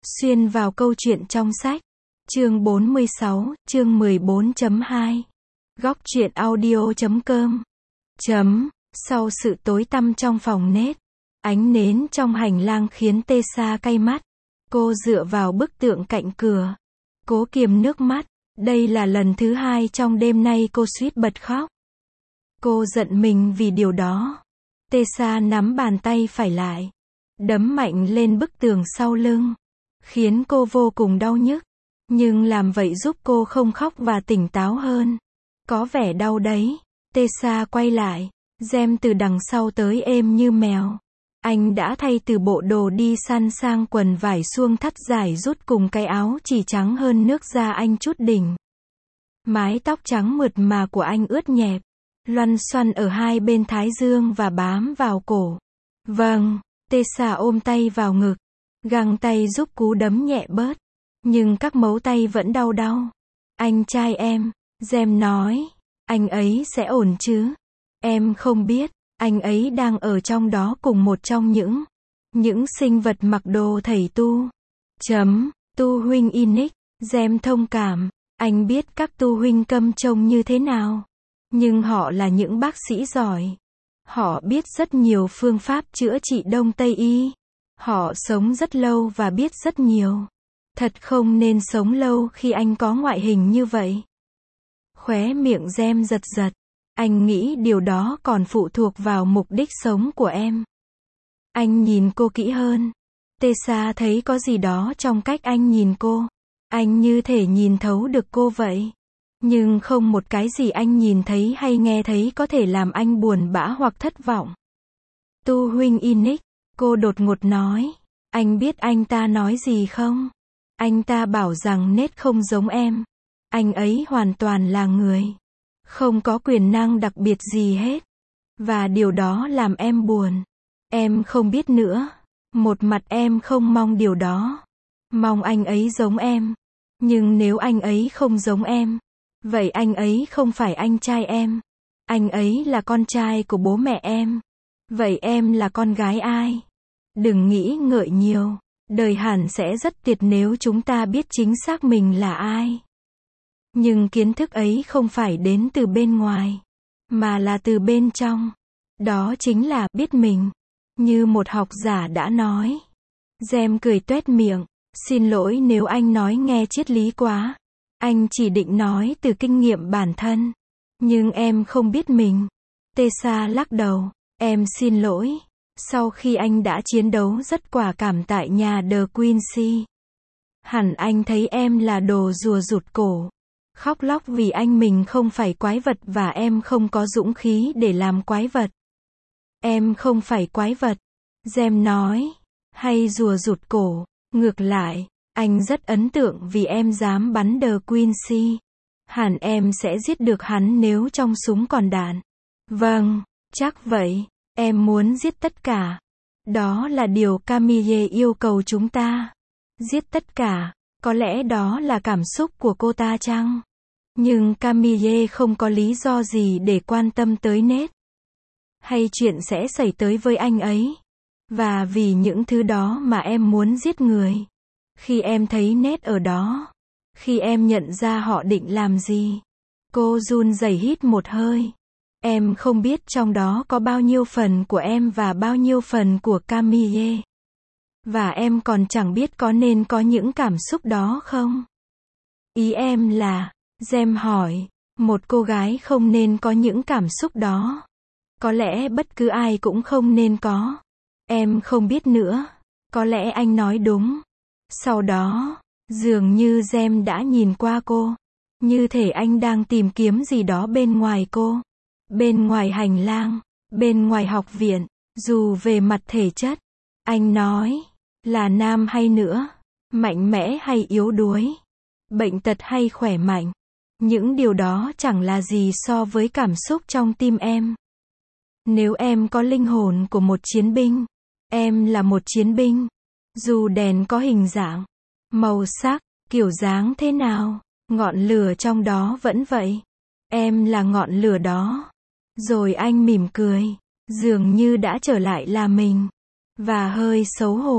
Xuyên vào câu chuyện trong sách. Chương 46, chương 14.2. Góc truyện audio.com. Sau sự tối tăm trong phòng Nết, ánh nến trong hành lang khiến Tessa cay mắt. Cô dựa vào bức tượng cạnh cửa, cố kiềm nước mắt. Đây là lần thứ hai trong đêm nay cô suýt bật khóc. Cô giận mình vì điều đó. Tessa nắm bàn tay phải lại, đấm mạnh lên bức tường sau lưng, khiến cô vô cùng đau nhức. Nhưng làm vậy giúp cô không khóc và tỉnh táo hơn. Có vẻ đau đấy. Tessa quay lại, Gem từ đằng sau tới êm như mèo. Anh đã thay từ bộ đồ đi săn sang quần vải suông thắt dài rút cùng cái áo chỉ trắng hơn nước da anh chút đỉnh. Mái tóc trắng mượt mà của anh ướt nhẹp, loăn xoăn ở hai bên thái dương và bám vào cổ. Vâng, Tessa ôm tay vào ngực, găng tay giúp cú đấm nhẹ bớt. Nhưng các mấu tay vẫn đau đau. Anh trai em, Gem nói, anh ấy sẽ ổn chứ? Em không biết, anh ấy đang ở trong đó cùng một trong những sinh vật mặc đồ thầy tu. Tu huynh Inic, Gem thông cảm, anh biết các tu huynh câm trông như thế nào. Nhưng họ là những bác sĩ giỏi. Họ biết rất nhiều phương pháp chữa trị Đông Tây Y. Họ sống rất lâu và biết rất nhiều. Thật không nên sống lâu khi anh có ngoại hình như vậy. Khóe miệng Gem giật giật. Anh nghĩ điều đó còn phụ thuộc vào mục đích sống của em. Anh nhìn cô kỹ hơn. Tessa thấy có gì đó trong cách anh nhìn cô. Anh như thể nhìn thấu được cô vậy. Nhưng không một cái gì anh nhìn thấy hay nghe thấy có thể làm anh buồn bã hoặc thất vọng. Tu huynh Inic, cô đột ngột nói. Anh biết anh ta nói gì không? Anh ta bảo rằng Nết không giống em. Anh ấy hoàn toàn là người. Không có quyền năng đặc biệt gì hết. Và điều đó làm em buồn. Em không biết nữa. Một mặt em không mong điều đó. Mong anh ấy giống em. Nhưng nếu anh ấy không giống em, vậy anh ấy không phải anh trai em. Anh ấy là con trai của bố mẹ em. Vậy em là con gái ai? Đừng nghĩ ngợi nhiều. Đời hẳn sẽ rất tuyệt nếu chúng ta biết chính xác mình là ai. Nhưng kiến thức ấy không phải đến từ bên ngoài, mà là từ bên trong. Đó chính là biết mình. Như một học giả đã nói. Gem cười toét miệng. Xin lỗi nếu anh nói nghe triết lý quá. Anh chỉ định nói từ kinh nghiệm bản thân. Nhưng em không biết mình. Tessa lắc đầu. Em xin lỗi. Sau khi anh đã chiến đấu rất quả cảm tại nhà The Quincy, hẳn anh thấy em là đồ rùa rụt cổ. Khóc lóc vì anh mình không phải quái vật và em không có dũng khí để làm quái vật. Em không phải quái vật, Gem nói. Hay rùa rụt cổ. Ngược lại, anh rất ấn tượng vì em dám bắn The Quincy. Hẳn em sẽ giết được hắn nếu trong súng còn đạn. Vâng, chắc vậy. Em muốn giết tất cả. Đó là điều Camille yêu cầu chúng ta. Giết tất cả. Có lẽ đó là cảm xúc của cô ta chăng? Nhưng Camille không có lý do gì để quan tâm tới Nết. Hay chuyện sẽ xảy tới với anh ấy. Và vì những thứ đó mà em muốn giết người. Khi em thấy Nết ở đó. Khi em nhận ra họ định làm gì. Cô run rẩy hít một hơi. Em không biết trong đó có bao nhiêu phần của em và bao nhiêu phần của Camille. Và em còn chẳng biết có nên có những cảm xúc đó không? Ý em là, Gem hỏi, một cô gái không nên có những cảm xúc đó. Có lẽ bất cứ ai cũng không nên có. Em không biết nữa. Có lẽ anh nói đúng. Sau đó, dường như Gem đã nhìn qua cô. Như thể anh đang tìm kiếm gì đó bên ngoài cô. Bên ngoài hành lang, bên ngoài học viện, dù về mặt thể chất, anh nói, là nam hay nữa, mạnh mẽ hay yếu đuối, bệnh tật hay khỏe mạnh, những điều đó chẳng là gì so với cảm xúc trong tim em. Nếu em có linh hồn của một chiến binh, em là một chiến binh, dù đèn có hình dạng, màu sắc, kiểu dáng thế nào, ngọn lửa trong đó vẫn vậy. Em là ngọn lửa đó. Rồi anh mỉm cười, dường như đã trở lại là mình. Và hơi xấu hổ,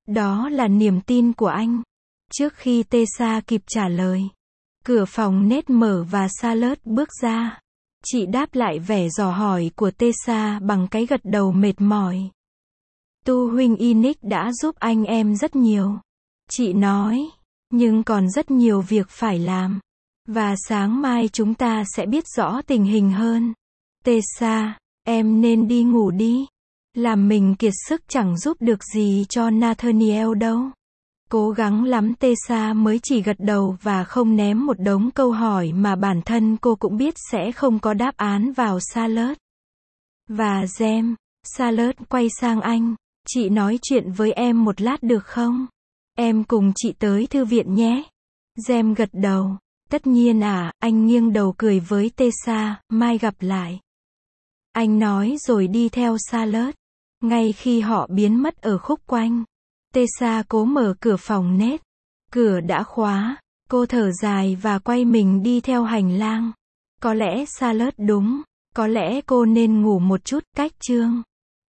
Đó là niềm tin của anh. Trước khi Tessa kịp trả lời, cửa phòng nết mở và Charlotte bước ra. Chị đáp lại vẻ dò hỏi của Tessa bằng cái gật đầu mệt mỏi. Tu huynh Inic đã giúp anh em rất nhiều. Chị nói, nhưng còn rất nhiều việc phải làm. Và sáng mai chúng ta sẽ biết rõ tình hình hơn. Tessa, em nên đi ngủ đi. Làm mình kiệt sức chẳng giúp được gì cho Nathaniel đâu. Cố gắng lắm Tessa mới chỉ gật đầu và không ném một đống câu hỏi mà bản thân cô cũng biết sẽ không có đáp án vào Charlotte. Và James, Charlotte quay sang anh. Chị nói chuyện với em một lát được không? Em cùng chị tới thư viện nhé. James gật đầu. Tất nhiên anh nghiêng đầu cười với Tessa, mai gặp lại. Anh nói rồi đi theo Charlotte. Ngay khi họ biến mất ở khúc quanh, Tessa cố mở cửa phòng nết. Cửa đã khóa. Cô thở dài và quay mình đi theo hành lang. Có lẽ Charlotte đúng. Có lẽ cô nên ngủ một chút. Cách chương